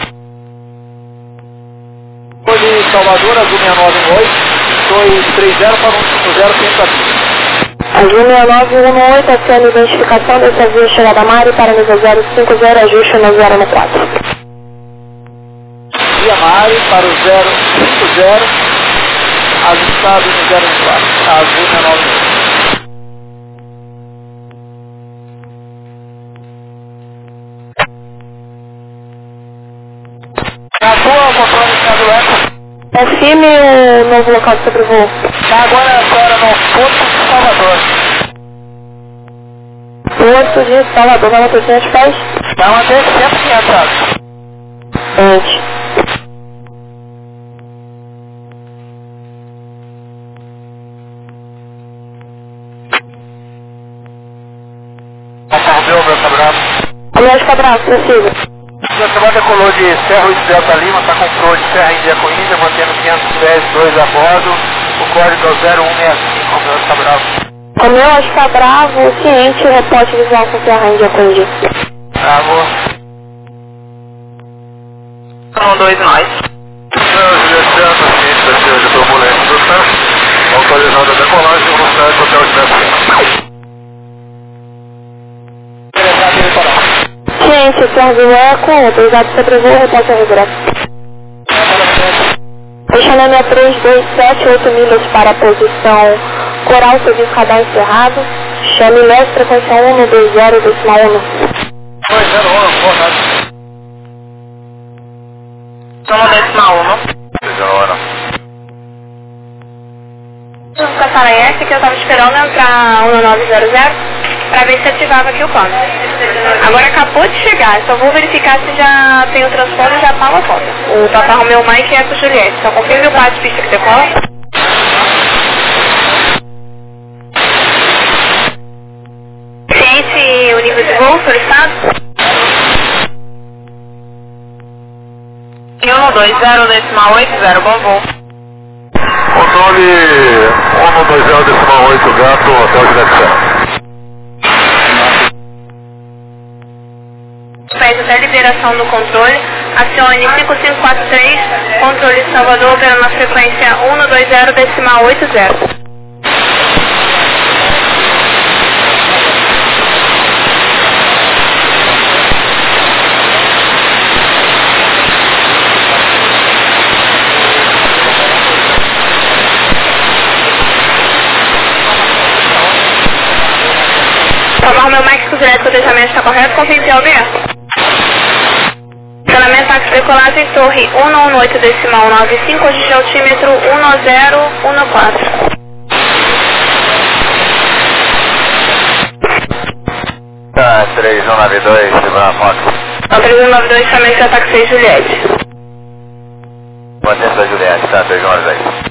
De Salvador, Azul seis nove um oito, dois três zero para um cinco zero, tentativa. Azul seis nove um oito, acione identificação dessa via chegada a Mari para nível zero cinco zero, ajuste no zero no quatro. Via Mari para o zero cinco zero, ajustado no zero quatro, Azul seis nove um oito. Na sua, controle do Eco. Confirme o novo local de sobrevoo. Tá agora agora no Porto de Salvador. Porto de Salvador, vai manter cem pés? Vai manter cento e quinhentos. Antes. Romeo, meu cabrão. Romeo Oscar Bravo, prossiga. A semana decolou de Serra e Delta Lima, está com flor de Serra Índia com Índia, mantendo quinhentos pés, dois a bordo, o código é o zero um seis cinco, Romeo Oscar Bravo. Romeo Oscar Bravo, ciente, reporte visual com Serra Índia com Índia. Bravo. um dois nove. Juliano, ciente da ciência de turbulência do Santos, autorizando a decolagem, velocidade total de dez. Ciente, Serra do Eco, autorizado sobrevoo, reporte a regresso. Eixamento três dois sete, oito milhas para a posição Coral, serviço radar encerrado. Chame leste, frequência um dois zero, decimal um. dois zero um, boa tarde. Toma decimal um. Seja a hora. Vou passar a S, que eu estava esperando entrar um nove zero zero para ver se ativava aqui o plano. Agora acabou de chegar, só vou verificar se já tem o transponder e já fala a foto. O Papa Romeo Mike é pro Juliette, só confirme o par de pista que decola. Ciente o nível de voo solicitado? um dois zero decimal oito zero, bom voo. Controle um dois zero decimal oito, gato, hotel de Nexel. Fez até liberação do controle, acione cinco cinco quatro três, controle de Salvador, operando na frequência um dois zero decimal oito zero. Salvar meu Mike com o direto de cotejamento está correto, confirme P O B? Decolagem torre um nove oito decimal nove cinco, hoje de altímetro um zero um quatro. Tá, três um nove dois, Silvana Fox. três um nove dois, chamei seu ataque seis Juliette. Mantendo da Juliette, tá, três um nove dois.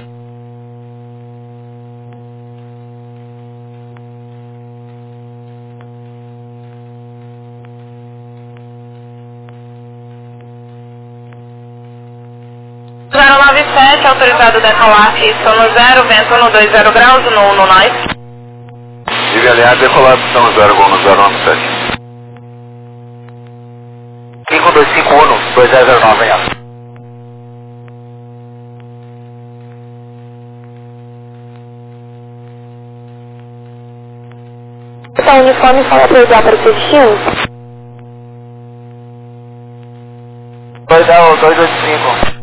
zero nove sete, autorizado decolar, sono zero, vento um dois zero graus, no um nove. Tive aliado decolar, São zero, gol no zero nove sete. cinco dois cinco um, dois zero zero nove, venha. Está uniforme, fala para usar para o seu destino? dois dois cinco.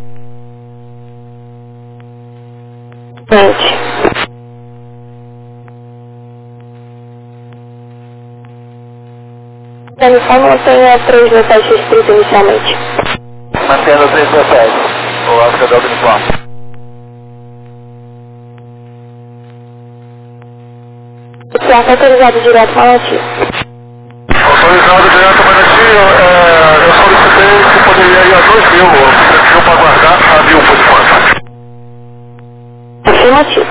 Gente. A uniforme mantenha três mil pés restrito inicialmente. Mantendo três mil pés. O Oscar do uniforme. Certo, autorizado direto Manati. Autorizado direto Manati, é, eu solicitei se poderia ir a dois mil, você pediu para guardar a mil por enquanto. Afirmativo.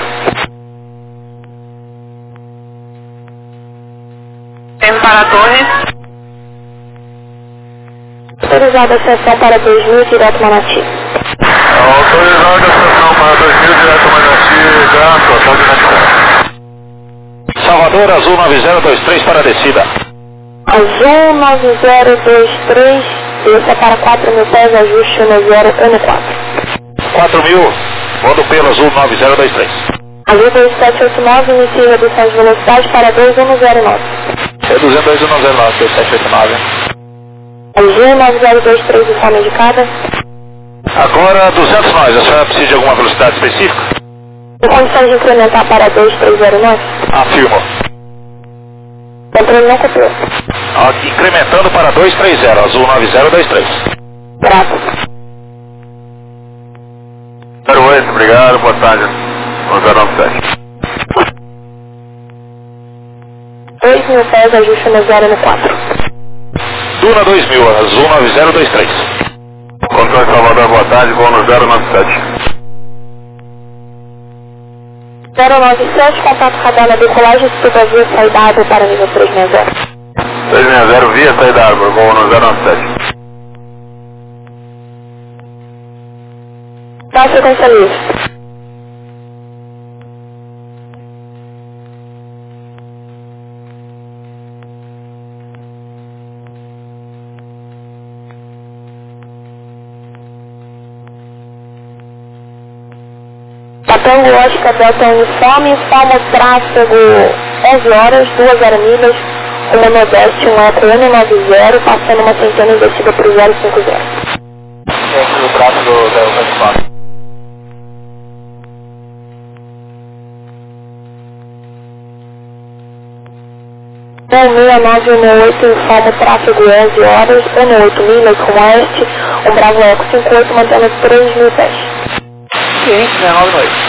Tempo para a torre. Autorizada a sessão para dois mil, direto Manati. Autorizada a sessão para dois mil, direto Manati, gato, pode ir. Salvador, Azul nove zero dois três para a descida. Azul nove zero dois três, desça para quatro mil pés, ajuste um zero um quatro. quatro mil, voando pelo Azul nove zero dois três. Azul dois sete oito nove, inicie redução de velocidade para dois um zero nove. Reduzindo dois um zero nove, dois sete oito nove. Azul nove zero dois três, informe indicada. Agora duzentos nós, a senhora precisa de alguma velocidade específica? Tem condições de incrementar para dois três zero nove? Afirmo. Controle não copiou. Aqui, incrementando para dois três zero, Azul nove zero dois três. Graças. zero oito, obrigado, boa tarde. um zero nove sete. dois mil pés, ajuste um zero um quatro. Duna dois mil, Azul nove zero dois três. Controle Salvador, boa tarde, gol no zero nove sete. zero nove sete, contato radar na decolagem, estudo a via saída água para nível três seis zero. três seis zero, via saída árvore, gol no zero nove sete. Dá sequência livre. Tango Oscar Delta Uniforme, forma tráfego onze horas, duas aramilhas, uma Nordeste, um Eco um nove zero, passando uma centena investida para o zero cinco zero. Dentro do tráfego do Delta Uniforme. um seis nove um oito, informa tráfego onze horas, um oito milhas, com Oeste, um Bravo Eco cinco oito, mantendo três mil pés. Ciente, dezenove noite.